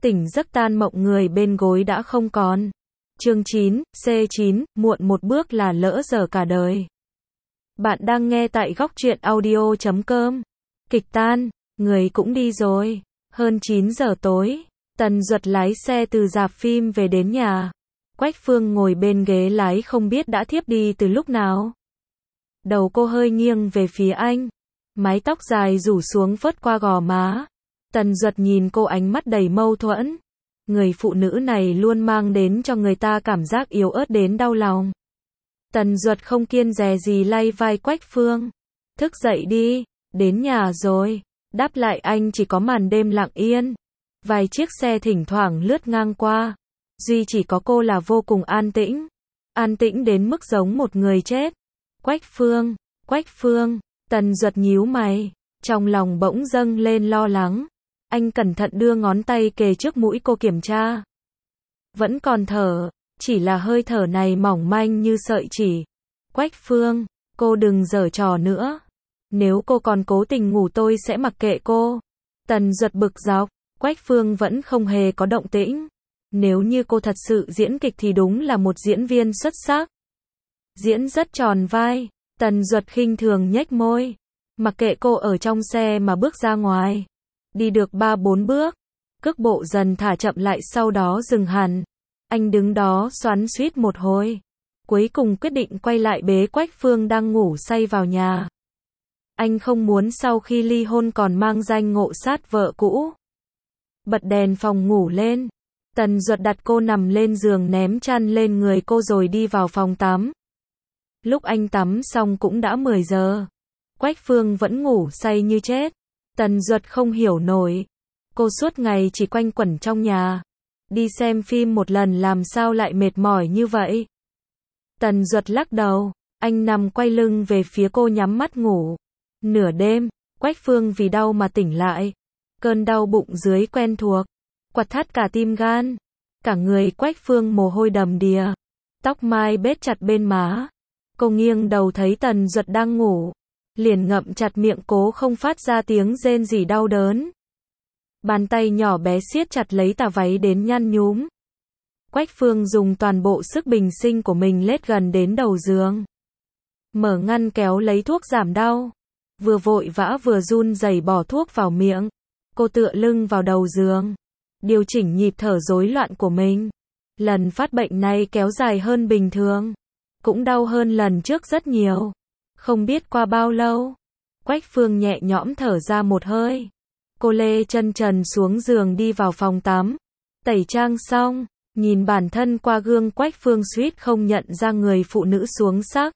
Tỉnh giấc tan mộng người bên gối đã không còn. Chương 9, C9, muộn một bước là lỡ dở cả đời. Bạn đang nghe tại góc truyện audio.com. Kịch tan, người cũng đi rồi. Hơn 9 giờ tối, Tần Duật lái xe từ rạp phim về đến nhà. Quách Phương ngồi bên ghế lái không biết đã thiếp đi từ lúc nào. Đầu cô hơi nghiêng về phía anh. Mái tóc dài rủ xuống phớt qua gò má. Tần Duật nhìn cô ánh mắt đầy mâu thuẫn. Người phụ nữ này luôn mang đến cho người ta cảm giác yếu ớt đến đau lòng. Tần Duật không kiêng dè gì lay vai Quách Phương. Thức dậy đi, đến nhà rồi. Đáp lại anh chỉ có màn đêm lặng yên. Vài chiếc xe thỉnh thoảng lướt ngang qua. Duy chỉ có cô là vô cùng an tĩnh. An tĩnh đến mức giống một người chết. Quách Phương, Tần Duật nhíu mày. Trong lòng bỗng dâng lên lo lắng. Anh cẩn thận đưa ngón tay kề trước mũi cô kiểm tra. Vẫn còn thở, chỉ là hơi thở này mỏng manh như sợi chỉ. Quách Phương, cô đừng giở trò nữa. Nếu cô còn cố tình ngủ tôi sẽ mặc kệ cô. Tần Duật bực dọc, Quách Phương vẫn không hề có động tĩnh. Nếu như cô thật sự diễn kịch thì đúng là một diễn viên xuất sắc. Diễn rất tròn vai, Tần Duật khinh thường nhếch môi. Mặc kệ cô ở trong xe mà bước ra ngoài. Đi được 3-4 bước, cước bộ dần thả chậm lại sau đó dừng hẳn. Anh đứng đó xoắn xuýt một hồi. Cuối cùng quyết định quay lại bế Quách Phương đang ngủ say vào nhà. Anh không muốn sau khi ly hôn còn mang danh ngộ sát vợ cũ. Bật đèn phòng ngủ lên. Tần Duật đặt cô nằm lên giường ném chăn lên người cô rồi đi vào phòng tắm. Lúc anh tắm xong cũng đã 10 giờ. Quách Phương vẫn ngủ say như chết. Tần Duật không hiểu nổi. Cô suốt ngày chỉ quanh quẩn trong nhà. Đi xem phim một lần làm sao lại mệt mỏi như vậy. Tần Duật lắc đầu. Anh nằm quay lưng về phía cô nhắm mắt ngủ. Nửa đêm, Quách Phương vì đau mà tỉnh lại. Cơn đau bụng dưới quen thuộc. Quặn thắt cả tim gan. Cả người Quách Phương mồ hôi đầm đìa. Tóc mai bết chặt bên má. Cô nghiêng đầu thấy Tần Duật đang ngủ. Liền ngậm chặt miệng cố không phát ra tiếng rên rỉ đau đớn. Bàn tay nhỏ bé siết chặt lấy tà váy đến nhăn nhúm. Quách Phương dùng toàn bộ sức bình sinh của mình lết gần đến đầu giường. Mở ngăn kéo lấy thuốc giảm đau. Vừa vội vã vừa run rẩy bỏ thuốc vào miệng. Cô tựa lưng vào đầu giường. Điều chỉnh nhịp thở rối loạn của mình. Lần phát bệnh này kéo dài hơn bình thường. Cũng đau hơn lần trước rất nhiều. Không biết qua bao lâu, Quách Phương nhẹ nhõm thở ra một hơi. Cô lê chân trần xuống giường đi vào phòng tắm. Tẩy trang xong, nhìn bản thân qua gương Quách Phương suýt không nhận ra người phụ nữ xuống sắc.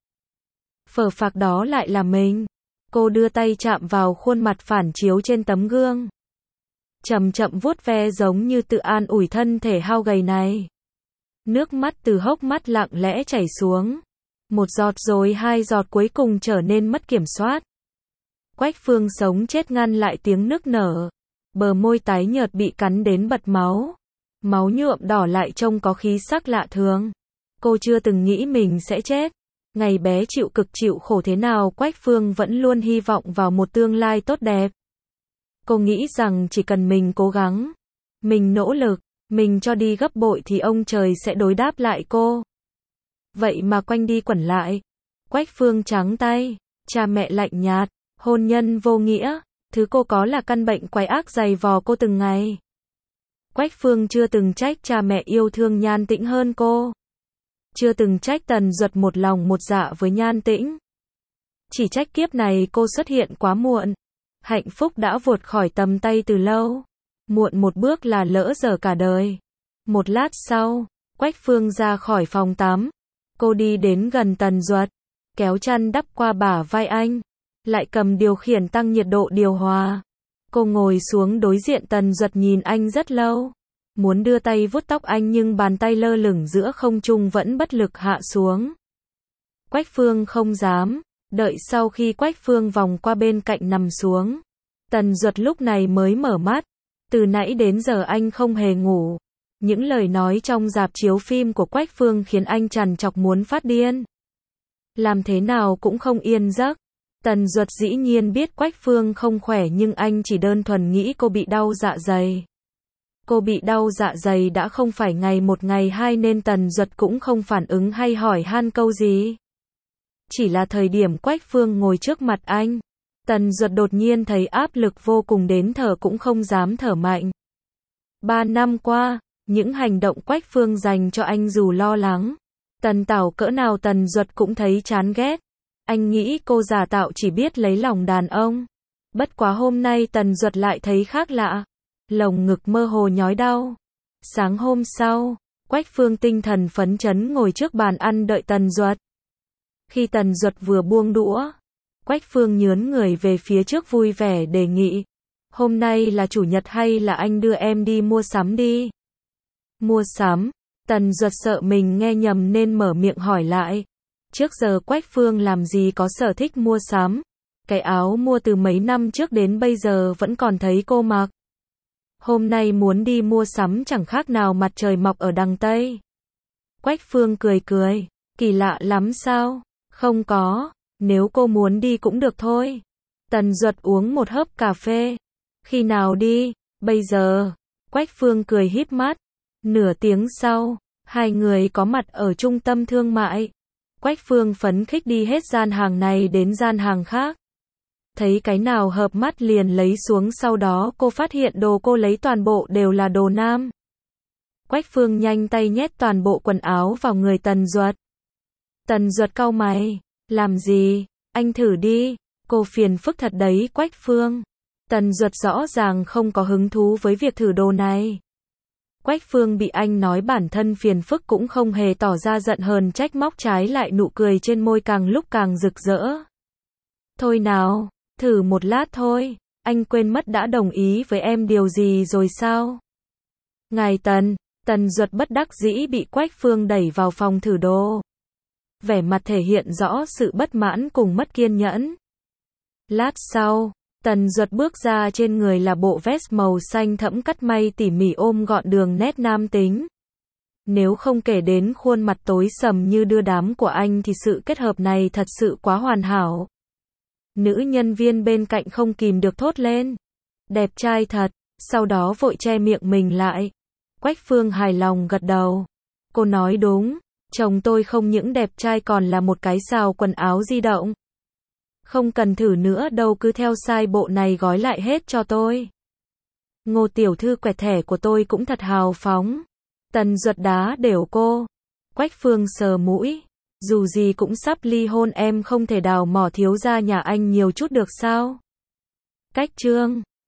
Phờ phạc đó lại là mình. Cô đưa tay chạm vào khuôn mặt phản chiếu trên tấm gương. Chậm chậm vuốt ve giống như tự an ủi thân thể hao gầy này. Nước mắt từ hốc mắt lặng lẽ chảy xuống. Một giọt rồi 2 giọt cuối cùng trở nên mất kiểm soát. Quách Phương sống chết ngăn lại tiếng nức nở. Bờ môi tái nhợt bị cắn đến bật máu. Máu nhuộm đỏ lại trông có khí sắc lạ thường. Cô chưa từng nghĩ mình sẽ chết. Ngày bé chịu cực chịu khổ thế nào Quách Phương vẫn luôn hy vọng vào một tương lai tốt đẹp. Cô nghĩ rằng chỉ cần mình cố gắng, mình nỗ lực, mình cho đi gấp bội thì ông trời sẽ đối đáp lại cô. Vậy mà quanh đi quẩn lại. Quách Phương trắng tay, cha mẹ lạnh nhạt, hôn nhân vô nghĩa, thứ cô có là căn bệnh quái ác dày vò cô từng ngày. Quách Phương chưa từng trách cha mẹ yêu thương Nhan Tĩnh hơn cô. Chưa từng trách Tần Duật một lòng một dạ với Nhan Tĩnh. Chỉ trách kiếp này cô xuất hiện quá muộn. Hạnh phúc đã vụt khỏi tầm tay từ lâu. Muộn một bước là lỡ dở cả đời. Một lát sau, Quách Phương ra khỏi phòng tắm. Cô đi đến gần Tần Duật, kéo chăn đắp qua bả vai anh, lại cầm điều khiển tăng nhiệt độ điều hòa. Cô ngồi xuống đối diện Tần Duật nhìn anh rất lâu, muốn đưa tay vuốt tóc anh nhưng bàn tay lơ lửng giữa không trung vẫn bất lực hạ xuống. Quách Phương không dám, đợi sau khi Quách Phương vòng qua bên cạnh nằm xuống. Tần Duật lúc này mới mở mắt, từ nãy đến giờ anh không hề ngủ. Những lời nói trong rạp chiếu phim của Quách Phương khiến anh trằn trọc muốn phát điên. Làm thế nào cũng không yên giấc. Tần Duật dĩ nhiên biết Quách Phương không khỏe nhưng anh chỉ đơn thuần nghĩ cô bị đau dạ dày. Cô bị đau dạ dày đã không phải ngày một ngày hai nên Tần Duật cũng không phản ứng hay hỏi han câu gì. Chỉ là thời điểm Quách Phương ngồi trước mặt anh, Tần Duật đột nhiên thấy áp lực vô cùng đến thở cũng không dám thở mạnh. 3 năm qua, những hành động Quách Phương dành cho anh dù lo lắng, tần tảo cỡ nào Tần Duật cũng thấy chán ghét. Anh nghĩ cô giả tạo chỉ biết lấy lòng đàn ông. Bất quá hôm nay Tần Duật lại thấy khác lạ. Lồng ngực mơ hồ nhói đau. Sáng hôm sau, Quách Phương tinh thần phấn chấn ngồi trước bàn ăn đợi Tần Duật. Khi Tần Duật vừa buông đũa, Quách Phương nhướn người về phía trước vui vẻ đề nghị. Hôm nay là chủ nhật hay là anh đưa em đi mua sắm đi? Mua sắm? Tần Duật sợ mình nghe nhầm nên mở miệng hỏi lại. Trước giờ Quách Phương làm gì có sở thích mua sắm. Cái áo mua từ mấy năm trước đến bây giờ vẫn còn thấy cô mặc. Hôm nay muốn đi mua sắm chẳng khác nào mặt trời mọc ở đằng Tây. Quách Phương cười cười. Kỳ lạ lắm sao? Không có. Nếu cô muốn đi cũng được thôi. Tần Duật uống một hớp cà phê. Khi nào đi? Bây giờ. Quách Phương cười híp mắt. Nửa tiếng sau, hai người có mặt ở trung tâm thương mại. Quách Phương phấn khích đi hết gian hàng này đến gian hàng khác. Thấy cái nào hợp mắt liền lấy xuống, sau đó cô phát hiện đồ cô lấy toàn bộ đều là đồ nam. Quách Phương nhanh tay nhét toàn bộ quần áo vào người Tần Duật. Tần Duật cau mày. Làm gì? Anh thử đi. Cô phiền phức thật đấy Quách Phương. Tần Duật rõ ràng không có hứng thú với việc thử đồ này. Quách Phương bị anh nói bản thân phiền phức cũng không hề tỏ ra giận hờn trách móc, trái lại nụ cười trên môi càng lúc càng rực rỡ. Thôi nào, thử một lát thôi, anh quên mất đã đồng ý với em điều gì rồi sao? Ngài Tần Duật bất đắc dĩ bị Quách Phương đẩy vào phòng thử đồ. Vẻ mặt thể hiện rõ sự bất mãn cùng mất kiên nhẫn. Lát sau, Tần Duật bước ra, trên người là bộ vest màu xanh thẫm cắt may tỉ mỉ ôm gọn đường nét nam tính. Nếu không kể đến khuôn mặt tối sầm như đưa đám của anh thì sự kết hợp này thật sự quá hoàn hảo. Nữ nhân viên bên cạnh không kìm được thốt lên. Đẹp trai thật, sau đó vội che miệng mình lại. Quách Phương hài lòng gật đầu. Cô nói đúng, chồng tôi không những đẹp trai còn là một cái sào quần áo di động. Không cần thử nữa đâu, cứ theo size bộ này gói lại hết cho tôi. Ngô tiểu thư quẹt thẻ của tôi cũng thật hào phóng. Tần Duật đá đều cô. Quách Phương sờ mũi. Dù gì cũng sắp ly hôn, em không thể đào mỏ thiếu gia nhà anh nhiều chút được sao? Cách chương